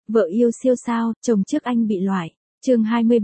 Vợ yêu siêu sao, chồng trước anh bị loại. Chương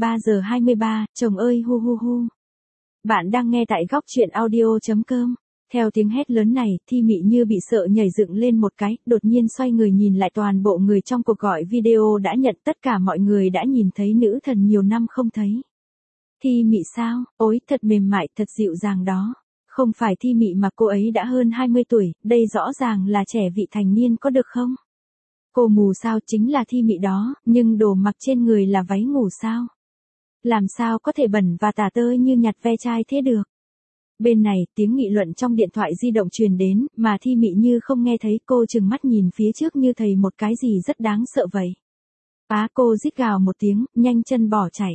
23:23, chồng ơi hu hu hu. Bạn đang nghe tại góc truyện audio.com. Theo tiếng hét lớn này, Thi Mị như bị sợ nhảy dựng lên một cái, đột nhiên xoay người nhìn lại toàn bộ người trong cuộc gọi video đã nhận tất cả mọi người đã nhìn thấy nữ thần nhiều năm không thấy. Thi Mị sao, ôi thật mềm mại, thật dịu dàng đó. Không phải Thi Mị mà cô ấy đã hơn 20 tuổi, đây rõ ràng là trẻ vị thành niên có được không? Cô mù sao, chính là Thi Mị đó, nhưng đồ mặc trên người là váy ngủ sao? Làm sao có thể bẩn và tả tơi như nhặt ve chai thế được? Bên này, tiếng nghị luận trong điện thoại di động truyền đến, mà Thi Mị như không nghe thấy, cô trừng mắt nhìn phía trước như thấy một cái gì rất đáng sợ vậy. Cô rít gào một tiếng, nhanh chân bỏ chạy.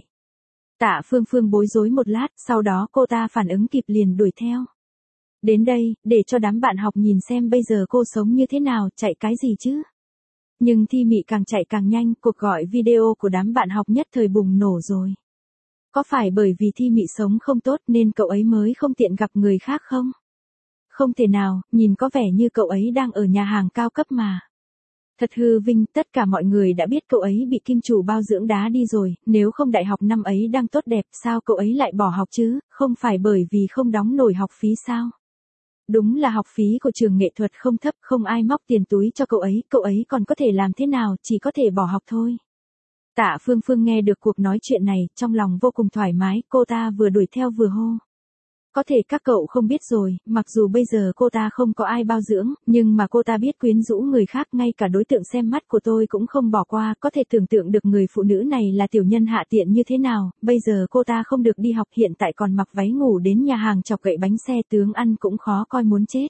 Tạ Phương Phương bối rối một lát, sau đó cô ta phản ứng kịp liền đuổi theo. Đến đây, để cho đám bạn học nhìn xem bây giờ cô sống như thế nào, chạy cái gì chứ? Nhưng Thi Mị càng chạy càng nhanh, cuộc gọi video của đám bạn học nhất thời bùng nổ rồi. Có phải bởi vì Thi Mị sống không tốt nên cậu ấy mới không tiện gặp người khác không? Không thể nào, nhìn có vẻ như cậu ấy đang ở nhà hàng cao cấp mà. Thật hư vinh, tất cả mọi người đã biết cậu ấy bị kim chủ bao dưỡng đá đi rồi, nếu không đại học năm ấy đang tốt đẹp sao cậu ấy lại bỏ học chứ, không phải bởi vì không đóng nổi học phí sao? Đúng là học phí của trường nghệ thuật không thấp, không ai móc tiền túi cho cậu ấy còn có thể làm thế nào, chỉ có thể bỏ học thôi. Tạ Phương Phương nghe được cuộc nói chuyện này, trong lòng vô cùng thoải mái, cô ta vừa đuổi theo vừa hô. Có thể các cậu không biết rồi, mặc dù bây giờ cô ta không có ai bao dưỡng, nhưng mà cô ta biết quyến rũ người khác, ngay cả đối tượng xem mắt của tôi cũng không bỏ qua, có thể tưởng tượng được người phụ nữ này là tiểu nhân hạ tiện như thế nào, bây giờ cô ta không được đi học hiện tại còn mặc váy ngủ đến nhà hàng chọc gậy bánh xe tướng ăn cũng khó coi muốn chết.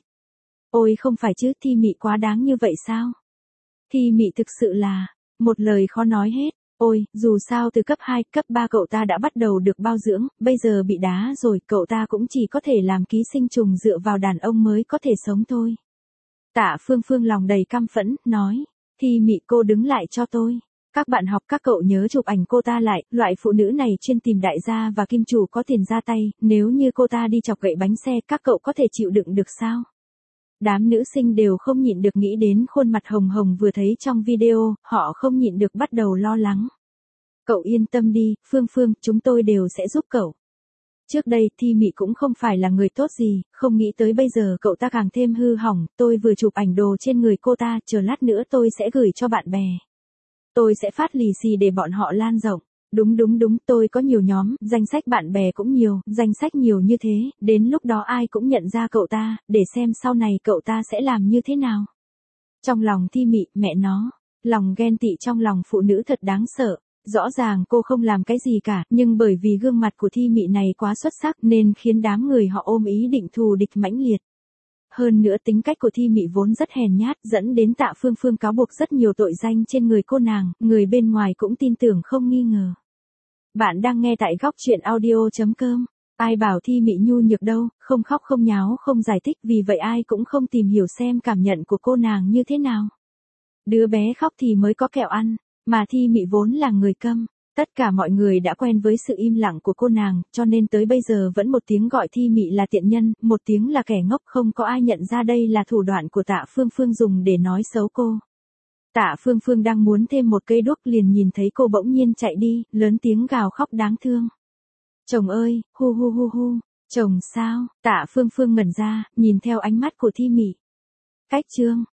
Ôi không phải chứ, Thi Mị quá đáng như vậy sao? Thi Mị thực sự là, một lời khó nói hết. Ôi, dù sao từ cấp 2, cấp 3 cậu ta đã bắt đầu được bao dưỡng, bây giờ bị đá rồi, cậu ta cũng chỉ có thể làm ký sinh trùng dựa vào đàn ông mới có thể sống thôi. Tạ Phương Phương lòng đầy căm phẫn, nói, Thi Mị cô đứng lại cho tôi. Các bạn học các cậu nhớ chụp ảnh cô ta lại, loại phụ nữ này chuyên tìm đại gia và kim chủ có tiền ra tay, nếu như cô ta đi chọc gậy bánh xe các cậu có thể chịu đựng được sao? Đám nữ sinh đều không nhịn được nghĩ đến khuôn mặt hồng hồng vừa thấy trong video, họ không nhịn được bắt đầu lo lắng. Cậu yên tâm đi, Phương Phương, chúng tôi đều sẽ giúp cậu. Trước đây, Thi Mị cũng không phải là người tốt gì, không nghĩ tới bây giờ cậu ta càng thêm hư hỏng, tôi vừa chụp ảnh đồ trên người cô ta, chờ lát nữa tôi sẽ gửi cho bạn bè. Tôi sẽ phát lì xì để bọn họ lan rộng. Đúng, tôi có nhiều nhóm, danh sách bạn bè cũng nhiều, danh sách nhiều như thế, đến lúc đó ai cũng nhận ra cậu ta, để xem sau này cậu ta sẽ làm như thế nào. Trong lòng Thi Mị, mẹ nó, lòng ghen tị trong lòng phụ nữ thật đáng sợ. Rõ ràng cô không làm cái gì cả, nhưng bởi vì gương mặt của Thi Mị này quá xuất sắc nên khiến đám người họ ôm ý định thù địch mãnh liệt. Hơn nữa tính cách của Thi Mị vốn rất hèn nhát, dẫn đến Tạ Phương Phương cáo buộc rất nhiều tội danh trên người cô nàng, người bên ngoài cũng tin tưởng không nghi ngờ. Bạn đang nghe tại góc truyện audio.com. Ai bảo Thi Mị nhu nhược đâu, không khóc không nháo không giải thích, vì vậy ai cũng không tìm hiểu xem cảm nhận của cô nàng như thế nào. Đứa bé khóc thì mới có kẹo ăn, mà Thi Mị vốn là người câm. Tất cả mọi người đã quen với sự im lặng của cô nàng, cho nên tới bây giờ vẫn một tiếng gọi Thi Mị là tiện nhân, một tiếng là kẻ ngốc, không có ai nhận ra đây là thủ đoạn của Tạ Phương Phương dùng để nói xấu cô. Tạ Phương Phương đang muốn thêm một cây đuốc liền nhìn thấy cô bỗng nhiên chạy đi, lớn tiếng gào khóc đáng thương. Chồng ơi, hu hu hu hu, chồng sao? Tạ Phương Phương ngẩn ra, nhìn theo ánh mắt của Thi Mị. Cách chương